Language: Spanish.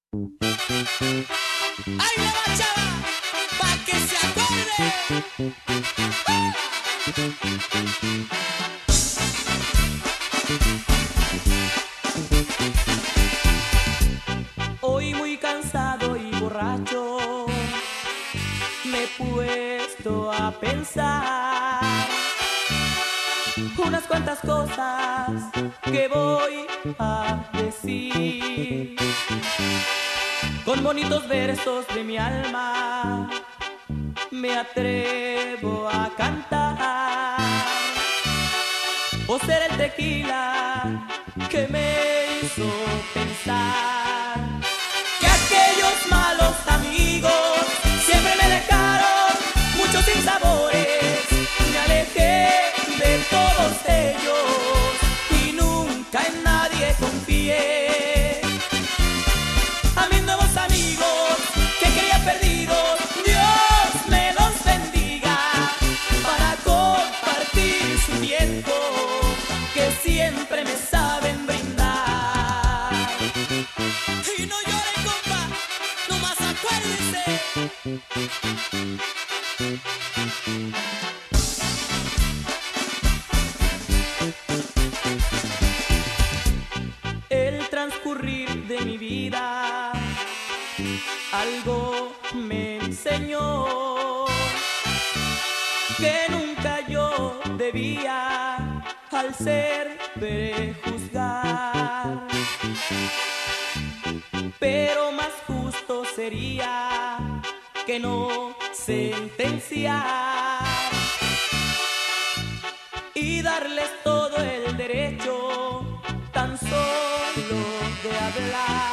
¡Ay, la bachata! ¡Pa' que se acuerde! Hoy muy cansado y borracho me he puesto a pensar unas cuantas cosas que voy a decir. Con bonitos versos de mi alma me atrevo a cantar. O ser el tequila que me hizo pensar que aquellos malos amigos siempre me dejaron muchos sinsabores. Me alejé de todos ellos y nunca en nadie confié. A mis nuevos amigos que creía perdidos, Dios me los bendiga para compartir su tiempo que siempre me saben brindar. Y no llore, compa, nomás acuérdese. El transcurrir de mi vida algo me enseñó que nunca yo debía al ser prejuzgar, pero más justo sería que no sentenciar y darles todo el derecho tan solo de hablar.